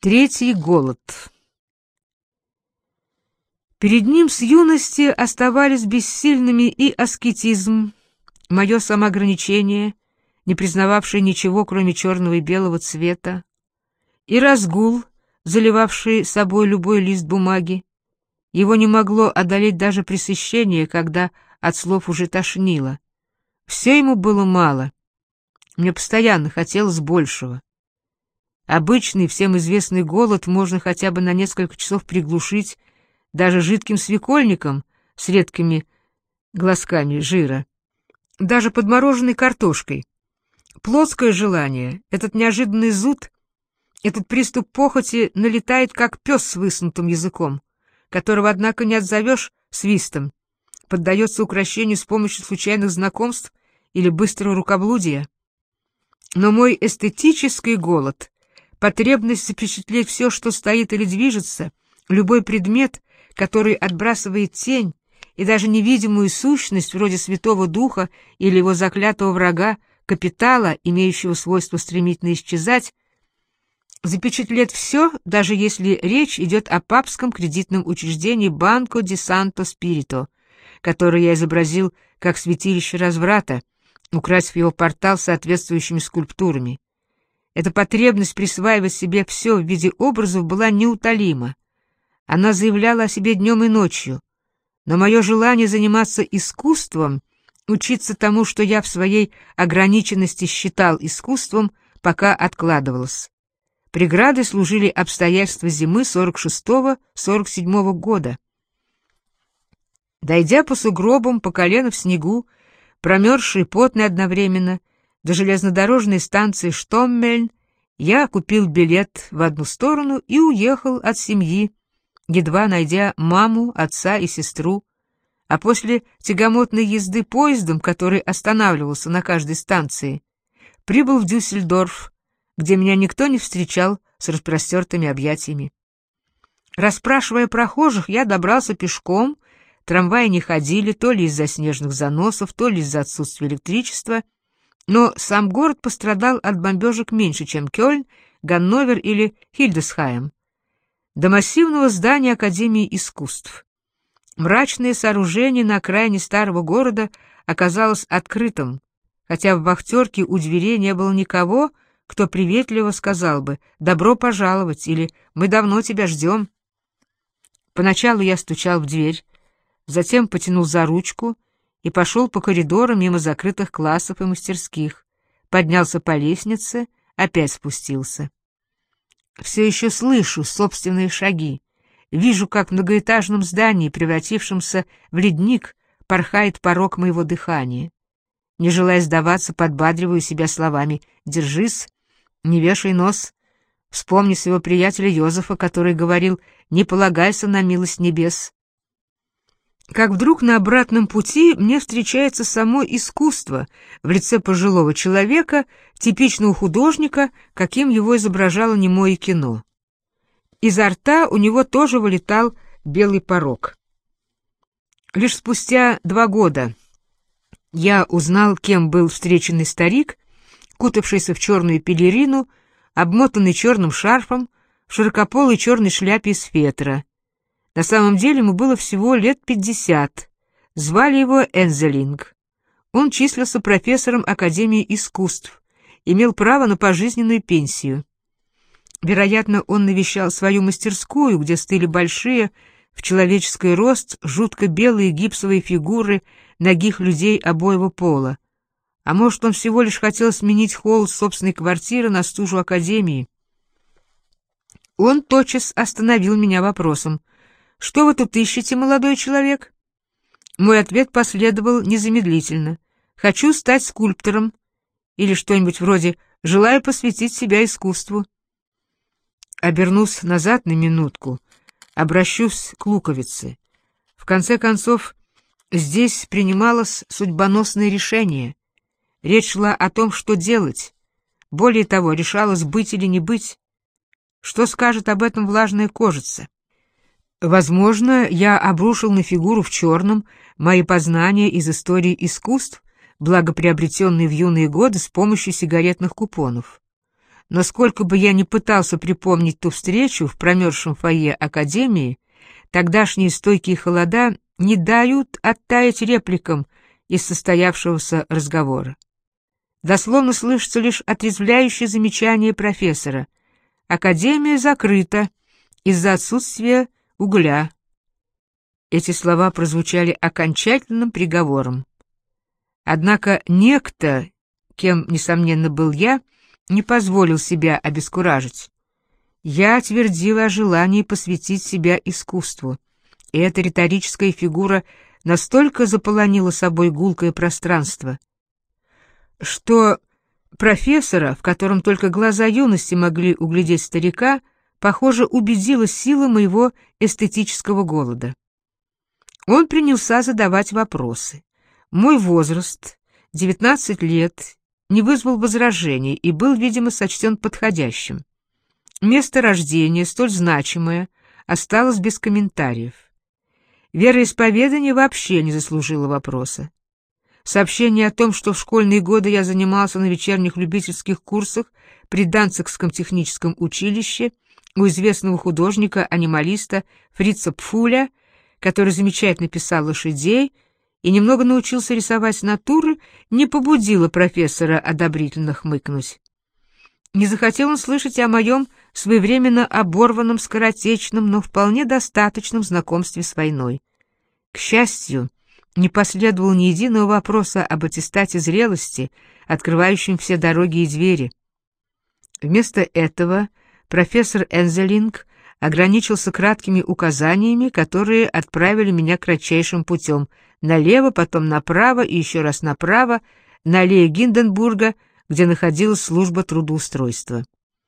Третий голод. Перед ним с юности оставались бессильными и аскетизм, мое самоограничение, не признававшее ничего, кроме черного и белого цвета, и разгул, заливавший собой любой лист бумаги. Его не могло одолеть даже пресыщение, когда от слов уже тошнило. Все ему было мало. Мне постоянно хотелось большего. Обычный, всем известный голод можно хотя бы на несколько часов приглушить даже жидким свекольником с редкими глазками жира, даже подмороженной картошкой. Плотское желание, этот неожиданный зуд, этот приступ похоти налетает, как пес с высунутым языком, которого, однако, не отзовешь свистом, поддается укрощению с помощью случайных знакомств или быстрого рукоблудия. Но мой эстетический голод, потребность запечатлеть все, что стоит или движется, любой предмет, который отбрасывает тень, и даже невидимую сущность, вроде Святого Духа или его заклятого врага, капитала, имеющего свойство стремительно исчезать, запечатлеть все, даже если речь идет о папском кредитном учреждении Банко ди Санто Спирито, которое я изобразил как святилище разврата, украсив его портал соответствующими скульптурами. Эта потребность присваивать себе все в виде образов была неутолима. Она заявляла о себе днем и ночью. Но мое желание заниматься искусством, учиться тому, что я в своей ограниченности считал искусством, пока откладывалось. Преградой служили обстоятельства зимы 46-47 года. Дойдя по сугробам, по колено в снегу, промерзший и потный одновременно, до железнодорожной станции Штоммельн, я купил билет в одну сторону и уехал от семьи, едва найдя маму, отца и сестру, а после тягомотной езды поездом, который останавливался на каждой станции, прибыл в Дюссельдорф, где меня никто не встречал с распростертыми объятиями. Расспрашивая прохожих, я добрался пешком, трамваи не ходили то ли из-за снежных заносов, то ли из-за отсутствия электричества, но сам город пострадал от бомбежек меньше, чем Кёльн, Ганновер или Хильдесхайм. До массивного здания Академии искусств. Мрачное сооружение на окраине старого города оказалось открытым, хотя в вахтерке у дверей не было никого, кто приветливо сказал бы «добро пожаловать» или «мы давно тебя ждем». Поначалу я стучал в дверь, затем потянул за ручку и пошел по коридору мимо закрытых классов и мастерских, поднялся по лестнице, опять спустился. Все еще слышу собственные шаги, вижу, как в многоэтажном здании, превратившемся в ледник, порхает порог моего дыхания. Не желая сдаваться, подбадриваю себя словами «держись, не вешай нос», вспомни своего приятеля Йозефа, который говорил «не полагайся на милость небес». Как вдруг на обратном пути мне встречается само искусство в лице пожилого человека, типичного художника, каким его изображало немое кино. Изо рта у него тоже вылетал белый порог. Лишь спустя 2 года я узнал, кем был встреченный старик, кутавшийся в черную пелерину, обмотанный черным шарфом, в широкополой черной шляпе из фетра. На самом деле ему было всего лет 50. Звали его Энзелинг. Он числился профессором Академии искусств, имел право на пожизненную пенсию. Вероятно, он навещал свою мастерскую, где стыли большие, в человеческий рост, жутко белые гипсовые фигуры нагих людей обоего пола. А может, он всего лишь хотел сменить холл собственной квартиры на стужу Академии. Он тотчас остановил меня вопросом: «Что вы тут ищете, молодой человек?» Мой ответ последовал незамедлительно: «Хочу стать скульптором» или что-нибудь вроде «желаю посвятить себя искусству». Обернусь назад на минутку, обращусь к луковице. В конце концов, здесь принималось судьбоносное решение. Речь шла о том, что делать. Более того, решалось быть или не быть. Что скажет об этом влажная кожица? Возможно, я обрушил на фигуру в черном мои познания из истории искусств, благоприобретенные в юные годы с помощью сигаретных купонов. Но сколько бы я ни пытался припомнить ту встречу в промерзшем фойе Академии, тогдашние стойкие холода не дают оттаять репликам из состоявшегося разговора. Дословно слышится лишь отрезвляющее замечание профессора: «Академия закрыта из-за отсутствия угля». Эти слова прозвучали окончательным приговором. Однако некто, кем, несомненно, был я, не позволил себя обескуражить. Я твердил о желании посвятить себя искусству, и эта риторическая фигура настолько заполонила собой гулкое пространство, что профессора, в котором только глаза юности могли углядеть старика, похоже, убедила сила моего эстетического голода. Он принялся задавать вопросы. Мой возраст, 19 лет, не вызвал возражений и был, видимо, сочтен подходящим. Место рождения, столь значимое, осталось без комментариев. Вероисповедание вообще не заслужило вопроса. Сообщение о том, что в школьные годы я занимался на вечерних любительских курсах при Данцигском техническом училище у известного художника-анималиста Фрица Пфуля, который замечательно писал лошадей и немного научился рисовать натуры, не побудило профессора одобрительно хмыкнуть. Не захотел он слышать о моем своевременно оборванном, скоротечном, но вполне достаточном знакомстве с войной. К счастью, не последовало ни единого вопроса об аттестате зрелости, открывающем все дороги и двери. Вместо этого профессор Энзелинг ограничился краткими указаниями, которые отправили меня кратчайшим путем: налево, потом направо и еще раз направо, на аллее Гинденбурга, где находилась служба трудоустройства.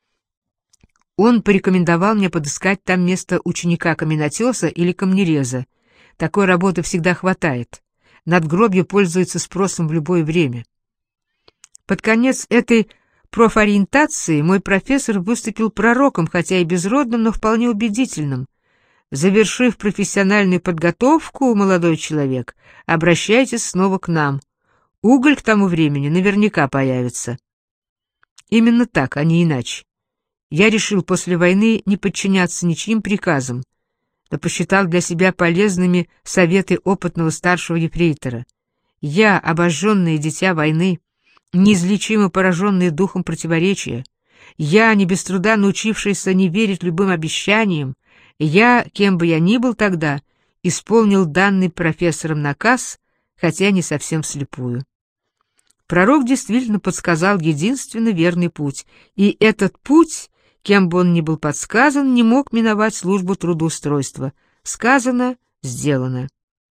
Он порекомендовал мне подыскать там место ученика-каменотеса или камнереза. Такой работы всегда хватает. Надгробье пользуется спросом в любое время. Под конец этой профориентации мой профессор выступил пророком, хотя и безродным, но вполне убедительным. Завершив профессиональную подготовку, молодой человек, обращайтесь снова к нам. Уголь к тому времени наверняка появится. Именно так, а не иначе. Я решил после войны не подчиняться ничьим приказам, но посчитал для себя полезными советы опытного старшего ефрейтора. Я, обожженное дитя войны, неизлечимо пораженный духом противоречия, я, не без труда научившийся не верить любым обещаниям, я, кем бы я ни был тогда, исполнил данный профессором наказ, хотя не совсем вслепую. Пророк действительно подсказал единственно верный путь, и этот путь, кем бы он ни был подсказан, не мог миновать службу трудоустройства. Сказано, сделано.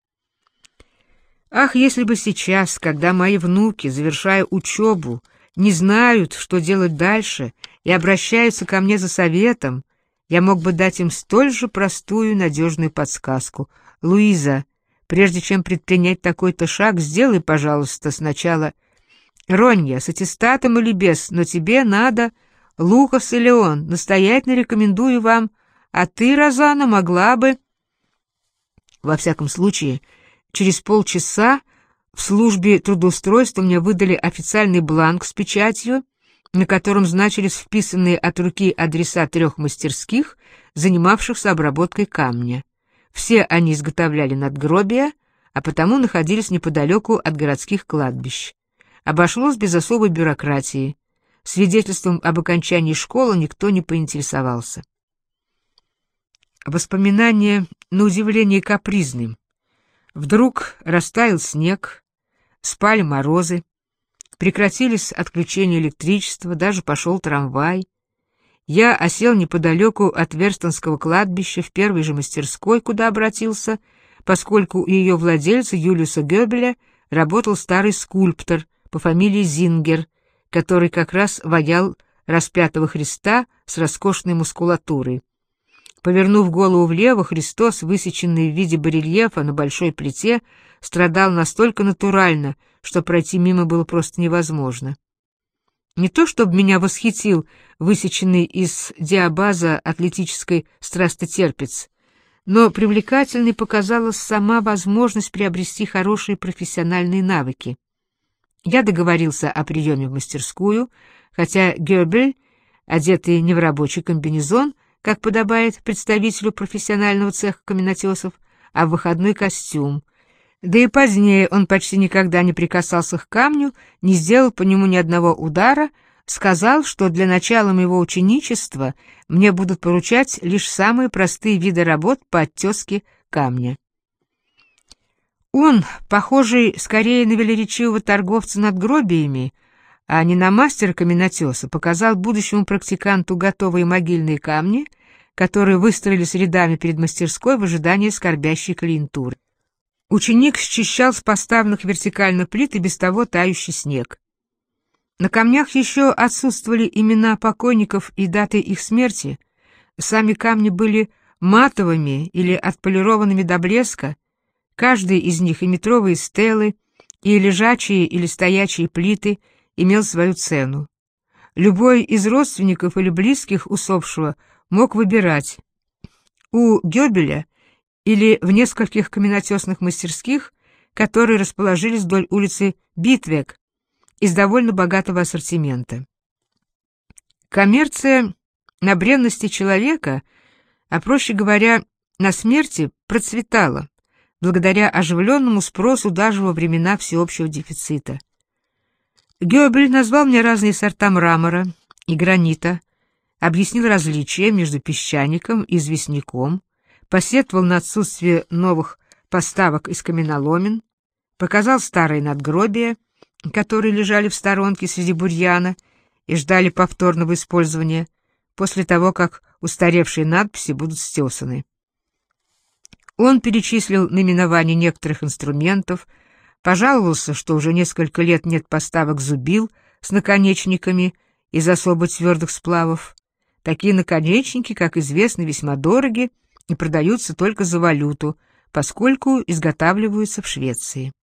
Ах, если бы сейчас, когда мои внуки, завершая учебу, не знают, что делать дальше, и обращаются ко мне за советом, я мог бы дать им столь же простую и надежную подсказку. Луиза, прежде чем предпринять такой-то шаг, сделай, пожалуйста, сначала... Ронья, с аттестатом или без, но тебе надо... Лукас и Леон, настоятельно рекомендую вам, а ты, Розана, могла бы... Во всяком случае, через полчаса в службе трудоустройства мне выдали официальный бланк с печатью, на котором значились вписанные от руки адреса 3 мастерских, занимавшихся обработкой камня. Все они изготовляли надгробия, а потому находились неподалеку от городских кладбищ. Обошлось без особой бюрократии. Свидетельством об окончании школы никто не поинтересовался. Воспоминания, на удивление, капризны. Вдруг растаял снег, спали морозы, прекратились отключения электричества, даже пошел трамвай. Я осел неподалеку от Верстонского кладбища в первой же мастерской, куда обратился, поскольку у ее владельца Юлиуса Гёбеля работал старый скульптор по фамилии Зингер, который как раз ваял распятого Христа с роскошной мускулатурой. Повернув голову влево, Христос, высеченный в виде барельефа на большой плите, страдал настолько натурально, что пройти мимо было просто невозможно. Не то чтобы меня восхитил высеченный из диабаза атлетической страстотерпец, но привлекательной показалась сама возможность приобрести хорошие профессиональные навыки. Я договорился о приеме в мастерскую, хотя Гёбель одетый не в рабочий комбинезон, как подобает представителю профессионального цеха каменотесов, а в выходной костюм. Да и позднее он почти никогда не прикасался к камню, не сделал по нему ни одного удара, сказал, что для начала моего ученичества мне будут поручать лишь самые простые виды работ по оттеске камня. Он, похожий скорее на велеречивого торговца надгробиями, а не на мастера-каменотеса, показал будущему практиканту готовые могильные камни, которые выстроились рядами перед мастерской в ожидании скорбящей клиентуры. Ученик счищал с поставленных вертикально плит и без того тающий снег. На камнях еще отсутствовали имена покойников и даты их смерти. Сами камни были матовыми или отполированными до блеска, каждый из них и метровые стелы, и лежачие или стоячие плиты имел свою цену. Любой из родственников или близких усопшего мог выбирать у Гёбеля или в нескольких каменотесных мастерских, которые расположились вдоль улицы Битвег, из довольно богатого ассортимента. Коммерция на бренности человека, а проще говоря, на смерти, процветала, благодаря оживленному спросу даже во времена всеобщего дефицита. Гёбель назвал мне разные сорта мрамора и гранита, объяснил различия между песчаником и известняком, посетовал на отсутствие новых поставок из каменоломен, показал старые надгробия, которые лежали в сторонке среди бурьяна и ждали повторного использования после того, как устаревшие надписи будут стесаны. Он перечислил наименования некоторых инструментов, пожаловался, что уже несколько лет нет поставок зубил с наконечниками из особо твердых сплавов. Такие наконечники, как известно, весьма дороги и продаются только за валюту, поскольку изготавливаются в Швеции.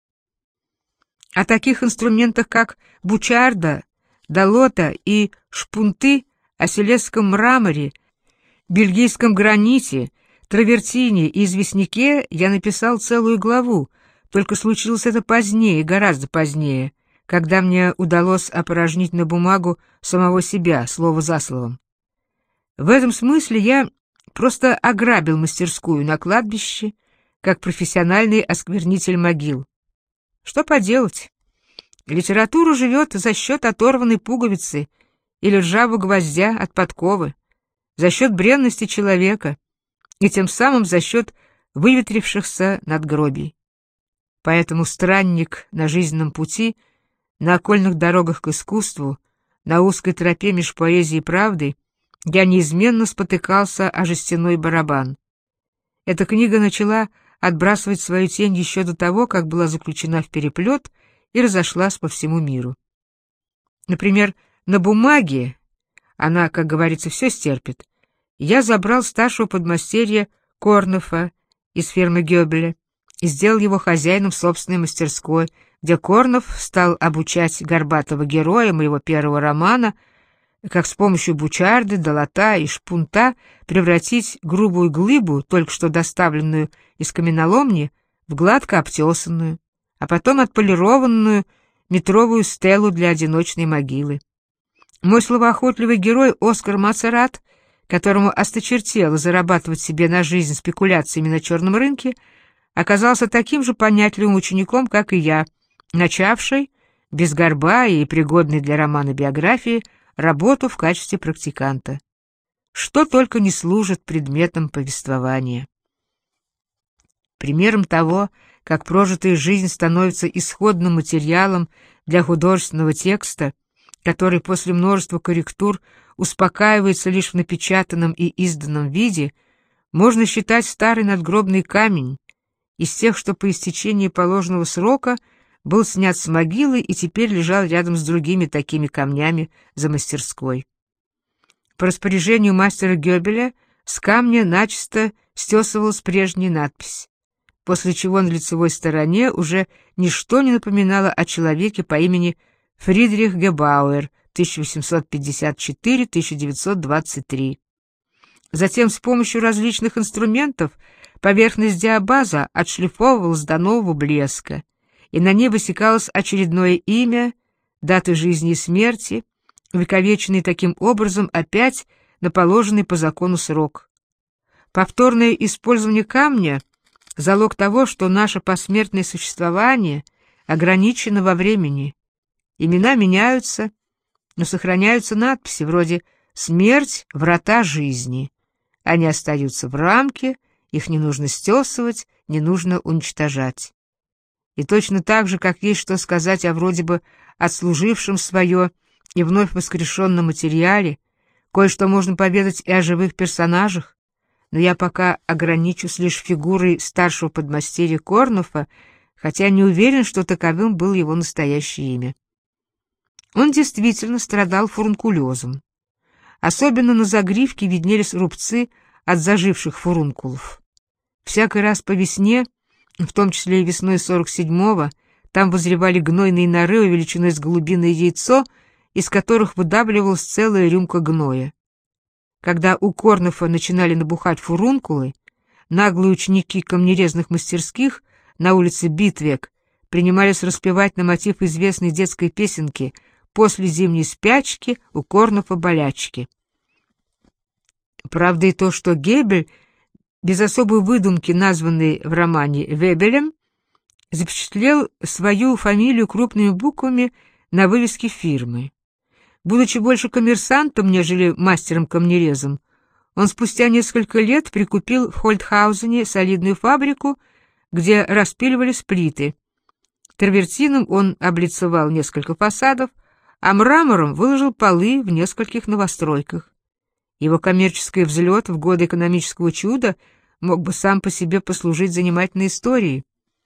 О таких инструментах, как бучарда, долота и шпунты, о селезском мраморе, бельгийском граните, травертине и известняке я написал целую главу, только случилось это позднее, гораздо позднее, когда мне удалось опорожнить на бумагу самого себя, слово за словом. В этом смысле я просто ограбил мастерскую на кладбище, как профессиональный осквернитель могил. Что поделать? Литература живет за счет оторванной пуговицы или ржавого гвоздя от подковы, за счет бренности человека и тем самым за счет выветрившихся надгробий. Поэтому странник на жизненном пути, на окольных дорогах к искусству, на узкой тропе меж поэзией и правдой, я неизменно спотыкался о жестяной барабан. Эта книга начала отбрасывать свою тень еще до того, как была заключена в переплет и разошлась по всему миру. Например, на бумаге, она, как говорится, все стерпит, я забрал старшего подмастерья Корнефа из фирмы Гёбеля и сделал его хозяином собственной мастерской, где Корнеф стал обучать горбатого героя моего первого романа, как с помощью бучарды, долота и шпунта превратить грубую глыбу, только что доставленную из каменоломни, в гладко обтесанную, а потом отполированную метровую стелу для одиночной могилы. Мой словоохотливый герой Оскар Мацерат, которому осточертело зарабатывать себе на жизнь спекуляциями на черном рынке, оказался таким же понятливым учеником, как и я, начавший, без горба и пригодный для романа биографии, работу в качестве практиканта. Что только не служит предметом повествования. Примером того, как прожитая жизнь становится исходным материалом для художественного текста, который после множества корректур успокаивается лишь в напечатанном и изданном виде, можно считать старый надгробный камень из тех, что по истечении положенного срока был снят с могилы и теперь лежал рядом с другими такими камнями за мастерской. По распоряжению мастера Гёбеля с камня начисто стесывалась прежняя надпись, после чего на лицевой стороне уже ничто не напоминало о человеке по имени Фридрих Гебауэр, 1854-1923. Затем с помощью различных инструментов поверхность диабаза отшлифовывалась до нового блеска, и на ней высекалось очередное имя, даты жизни и смерти, увековеченный таким образом опять на положенный по закону срок. Повторное использование камня — залог того, что наше посмертное существование ограничено во времени. Имена меняются, но сохраняются надписи вроде «Смерть — врата жизни». Они остаются в рамке, их не нужно стесывать, не нужно уничтожать. И точно так же, как есть что сказать о вроде бы отслужившем свое и вновь воскрешенном материале, кое-что можно поведать и о живых персонажах, но я пока ограничусь лишь фигурой старшего подмастерья Корнуфа, хотя не уверен, что таковым было его настоящее имя. Он действительно страдал фурункулезом. Особенно на загривке виднелись рубцы от заживших фурункулов. Всякий раз по весне, в том числе и весной 47-го, там возревали гнойные норы величиной с голубиное яйцо, из которых выдавливалась целая рюмка гноя. Когда у Корнуфа начинали набухать фурункулы, наглые ученики камнерезных мастерских на улице Битвек принимались распевать на мотив известной детской песенки «После зимней спячки у Корнуфа болячки». Правда и то, что Гебель, без особой выдумки названный в романе Вебелем, запечатлел свою фамилию крупными буквами на вывеске фирмы. Будучи больше коммерсантом, нежели мастером-камнерезом, он спустя несколько лет прикупил в Хольтхаузене солидную фабрику, где распиливались плиты. Травертином он облицевал несколько фасадов, а мрамором выложил полы в нескольких новостройках. Его коммерческий взлет в годы экономического чуда мог бы сам по себе послужить занимательной историей.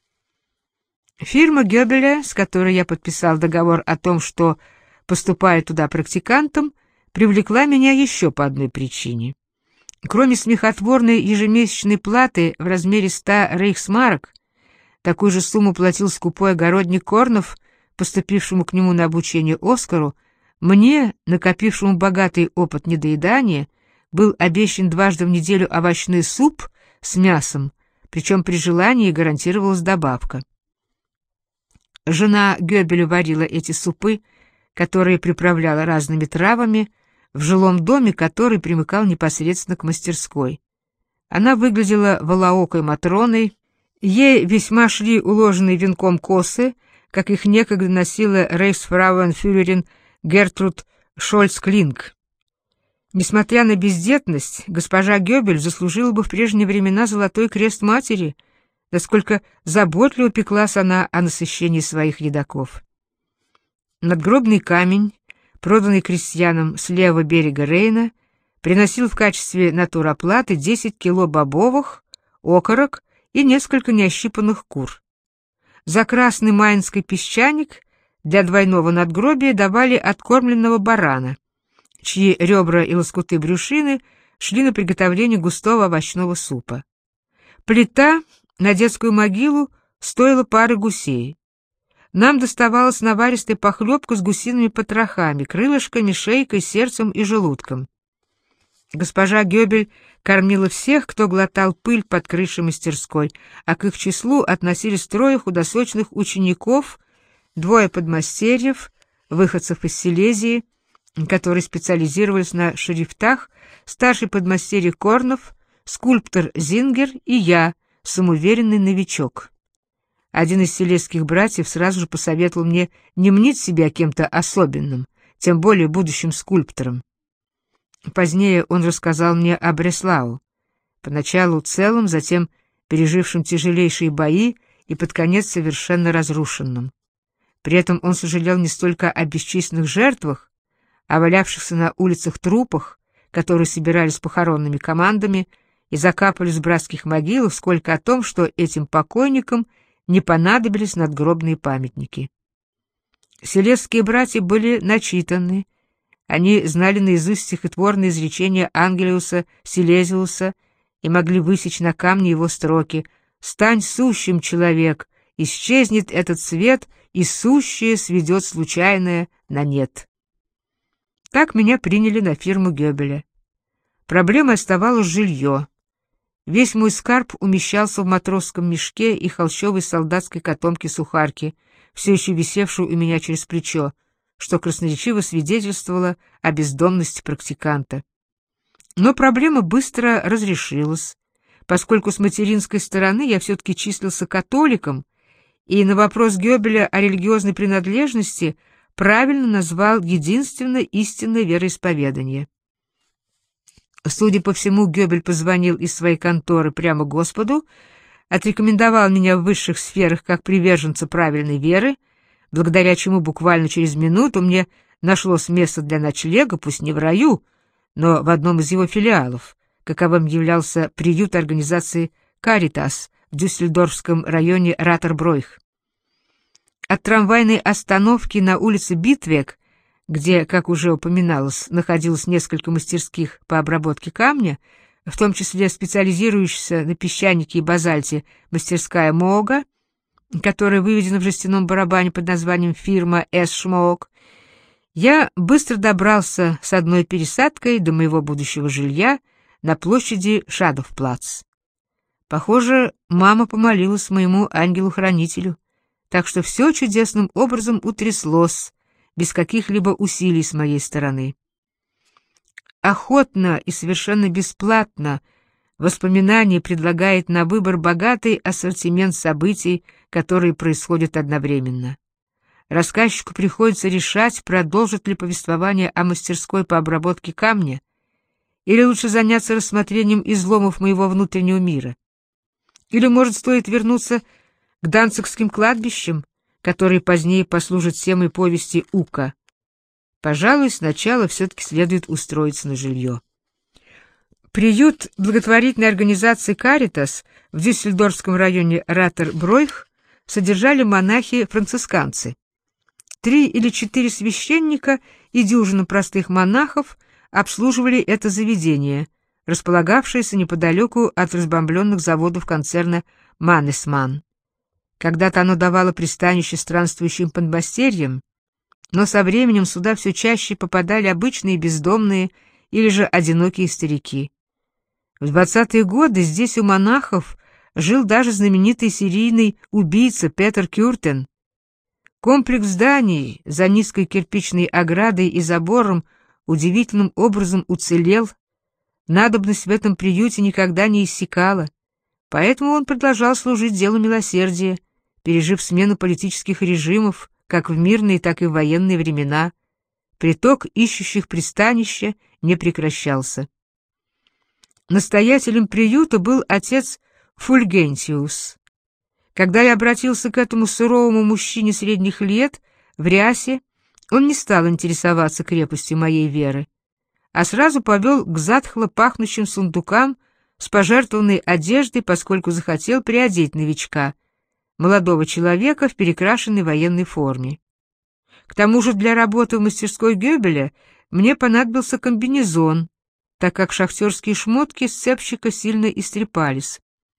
Фирма Гёбеля, с которой я подписал договор о том, что поступаю туда практикантом, привлекла меня еще по одной причине. Кроме смехотворной ежемесячной платы в размере 100 рейхсмарок, такую же сумму платил скупой огородник Корнуф, поступившему к нему на обучение Оскару, мне, накопившему богатый опыт недоедания, был обещан дважды в неделю овощной суп с мясом, причем при желании гарантировалась добавка. Жена Гёбеля варила эти супы, которые приправляла разными травами, в жилом доме, который примыкал непосредственно к мастерской. Она выглядела волоокой Матроной, ей весьма шли уложенные венком косы, как их некогда носила рейхсфрауенфюрерин Гертруд Шольц-Клинк. Несмотря на бездетность, госпожа Гёбель заслужила бы в прежние времена Золотой Крест Матери, насколько заботливо пеклась она о насыщении своих едоков. Надгробный камень, проданный крестьянам с левого берега Рейна, приносил в качестве натуроплаты 10 кило бобовых, окорок и несколько неощипанных кур. За красный майнский песчаник для двойного надгробия давали откормленного барана, чьи ребра и лоскуты брюшины шли на приготовление густого овощного супа. Плита на детскую могилу стоила пары гусей. Нам доставалась наваристая похлебка с гусиными потрохами, крылышками, шейкой, сердцем и желудком. Госпожа Гёбель кормила всех, кто глотал пыль под крышей мастерской, а к их числу относились 3 худосочных учеников, 2 подмастерьев, выходцев из Силезии, которые специализировались на шрифтах, старший подмастерье Корнуф, скульптор Зингер и я, самоуверенный новичок. Один из силезских братьев сразу же посоветовал мне не мнить себя кем-то особенным, тем более будущим скульптором. Позднее он рассказал мне о Бреслау, поначалу целым, затем пережившим тяжелейшие бои и под конец совершенно разрушенным. При этом он сожалел не столько о бесчисленных жертвах, о валявшихся на улицах трупах, которые собирались похоронными командами и закапывались в братских могилах, сколько о том, что этим покойникам не понадобились надгробные памятники. Силезские братья были начитаны, они знали наизусть стихотворные изречения Ангелиуса Силезиуса и могли высечь на камне его строки: «Стань сущим, человек, исчезнет этот свет, и сущее сведет случайное на нет». Так меня приняли на фирму Гёбеля. Проблемой оставалось жилье. Весь мой скарб умещался в матросском мешке и холщовой солдатской котомке-сухарки, все еще висевшей у меня через плечо, что красноречиво свидетельствовало о бездомности практиканта. Но проблема быстро разрешилась, поскольку с материнской стороны я все-таки числился католиком, и на вопрос Гёбеля о религиозной принадлежности правильно назвал единственное истинное вероисповедание. Судя по всему, Гёбель позвонил из своей конторы прямо Господу, отрекомендовал меня в высших сферах как приверженца правильной веры, благодаря чему буквально через минуту мне нашлось место для ночлега, пусть не в раю, но в одном из его филиалов, каковым являлся приют организации «Каритас» в дюссельдорфском районе Ратербройх. От трамвайной остановки на улице Битвек, где, как уже упоминалось, находилось несколько мастерских по обработке камня, в том числе специализирующаяся на песчанике и базальте мастерская Моога, которая выведена в жестяном барабане под названием фирма «С. Шмоок», я быстро добрался с одной пересадкой до моего будущего жилья на площади Шадовплац. Похоже, мама помолилась моему ангелу-хранителю, так что все чудесным образом утряслось, без каких-либо усилий с моей стороны. Охотно и совершенно бесплатно воспоминание предлагает на выбор богатый ассортимент событий, которые происходят одновременно. Рассказчику приходится решать, продолжит ли повествование о мастерской по обработке камня, или лучше заняться рассмотрением изломов моего внутреннего мира. Или, может, стоит вернуться к данцигским кладбищам, которые позднее послужат темой повести Ука. Пожалуй, сначала все-таки следует устроиться на жилье. Приют благотворительной организации «Каритас» в дюссельдорфском районе Ратербройх содержали монахи-францисканцы. 3 или 4 священника и дюжина простых монахов обслуживали это заведение, располагавшееся неподалеку от разбомбленных заводов концерна «Маннесман». Когда-то оно давало пристанище странствующим подмастерьям, но со временем сюда все чаще попадали обычные бездомные или же одинокие старики. В 20-е годы здесь у монахов жил даже знаменитый серийный убийца Петер Кюртен. Комплекс зданий за низкой кирпичной оградой и забором удивительным образом уцелел, надобность в этом приюте никогда не иссякала, поэтому он продолжал служить делу милосердия, пережив смену политических режимов, как в мирные, так и в военные времена. Приток ищущих пристанища не прекращался. Настоятелем приюта был отец Фульгентиус. Когда я обратился к этому суровому мужчине средних лет в рясе, он не стал интересоваться крепостью моей веры, а сразу повел к затхло пахнущим сундукам с пожертвованной одеждой, поскольку захотел приодеть новичка, молодого человека в перекрашенной военной форме. К тому же для работы в мастерской Гёбеля мне понадобился комбинезон, так как шахтерские шмотки с цепщика сильно истрепались.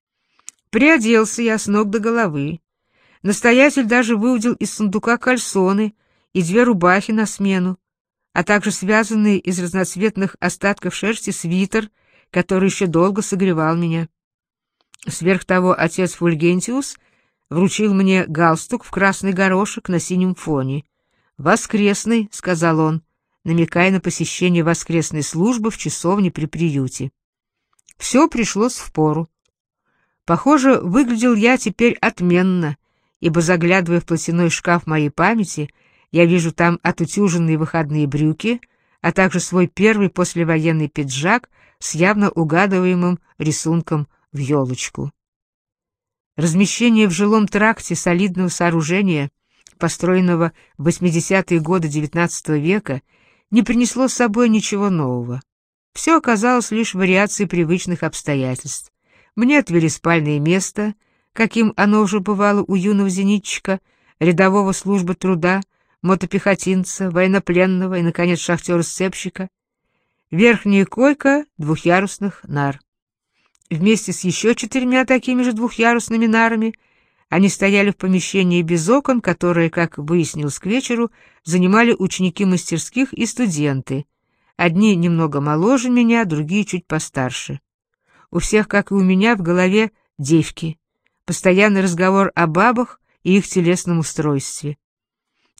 Приоделся я с ног до головы. Настоятель даже выудил из сундука кальсоны и 2 рубахи на смену, а также связанный из разноцветных остатков шерсти свитер, который еще долго согревал меня. Сверх того, отец Фульгентиус вручил мне галстук в красный горошек на синем фоне. «Воскресный», — сказал он, намекая на посещение воскресной службы в часовне при приюте. Все пришлось впору. Похоже, выглядел я теперь отменно, ибо, заглядывая в платяной шкаф моей памяти, я вижу там отутюженные выходные брюки, а также свой первый послевоенный пиджак с явно угадываемым рисунком в елочку. Размещение в жилом тракте солидного сооружения, построенного в 80-е годы XIX века, не принесло с собой ничего нового. Все оказалось лишь вариацией привычных обстоятельств. Мне отвели спальное место, каким оно уже бывало у юного зенитчика, рядового службы труда, мотопехотинца, военнопленного и, наконец, шахтера-сцепщика. Верхняя койка двухъярусных нар. Вместе с еще 4 такими же двухъярусными нарами они стояли в помещении без окон, которое, как выяснилось к вечеру, занимали ученики мастерских и студенты. Одни немного моложе меня, другие чуть постарше. У всех, как и у меня, в голове девки. Постоянный разговор о бабах и их телесном устройстве.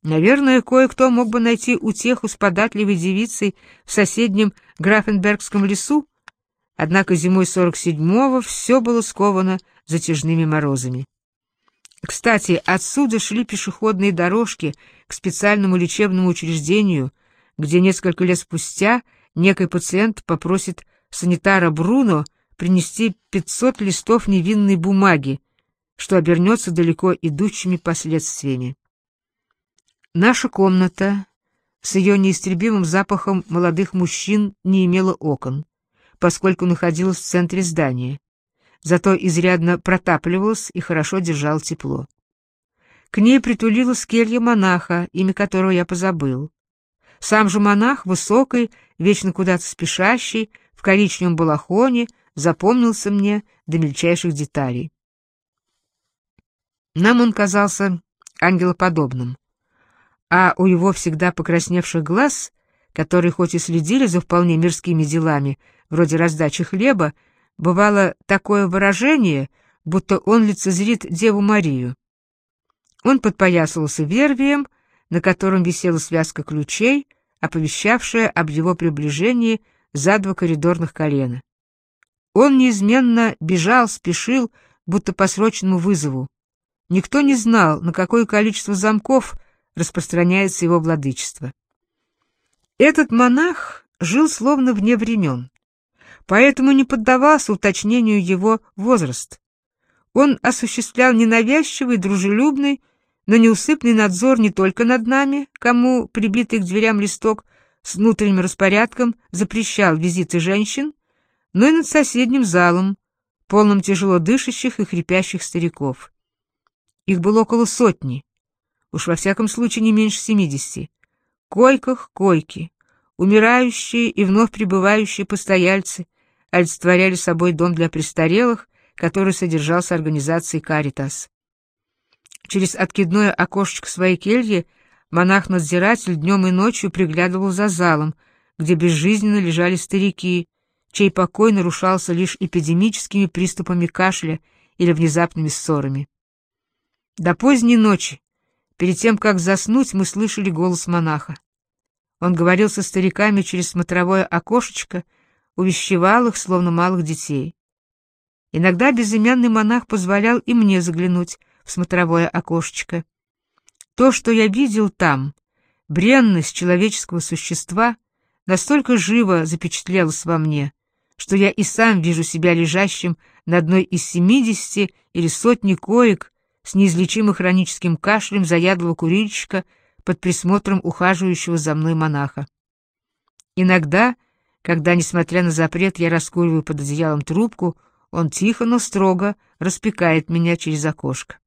Наверное, кое-кто мог бы найти утеху с податливой девицей в соседнем Графенбергском лесу, однако зимой 47-го все было сковано затяжными морозами. Кстати, отсюда шли пешеходные дорожки к специальному лечебному учреждению, где несколько лет спустя некий пациент попросит санитара Бруно принести 500 листов невинной бумаги, что обернется далеко идущими последствиями. Наша комната с ее неистребимым запахом молодых мужчин не имела окон, поскольку находилась в центре здания, зато изрядно протапливалась и хорошо держала тепло. К ней притулилась келья монаха, имя которого я позабыл. Сам же монах, высокий, вечно куда-то спешащий, в коричневом балахоне, запомнился мне до мельчайших деталей. Нам он казался ангелоподобным, а у его всегда покрасневших глаз, которые хоть и следили за вполне мирскими делами, вроде раздачи хлеба, бывало такое выражение, будто он лицезрит Деву Марию. Он подпоясывался вервием, на котором висела связка ключей, оповещавшая об его приближении за 2 коридорных колена. Он неизменно бежал, спешил, будто по срочному вызову. Никто не знал, на какое количество замков распространяется его владычество. Этот монах жил словно вне времен, поэтому не поддавался уточнению его возраст. Он осуществлял ненавязчивый, дружелюбный, но неусыпный надзор не только над нами, кому прибитый к дверям листок с внутренним распорядком запрещал визиты женщин, но и над соседним залом, полным тяжело дышащих и хрипящих стариков. Их было около 100, уж во всяком случае не меньше 70. Койках койки, умирающие и вновь прибывающие постояльцы олицетворяли собой дом для престарелых, который содержался организацией «Каритас». Через откидное окошечко своей кельи монах-надзиратель днем и ночью приглядывал за залом, где безжизненно лежали старики, чей покой нарушался лишь эпидемическими приступами кашля или внезапными ссорами. До поздней ночи, перед тем, как заснуть, мы слышали голос монаха. Он говорил со стариками через смотровое окошечко, увещевал их, словно малых детей. Иногда безымянный монах позволял и мне заглянуть в смотровое окошечко. То, что я видел там, бренность человеческого существа, настолько живо запечатлелось во мне, что я и сам вижу себя лежащим на одной из 70 или 100 коек с неизлечимым хроническим кашлем заядлого курильщика под присмотром ухаживающего за мной монаха. Иногда, когда, несмотря на запрет, я раскуриваю под одеялом трубку, он тихо, но строго распекает меня через окошко.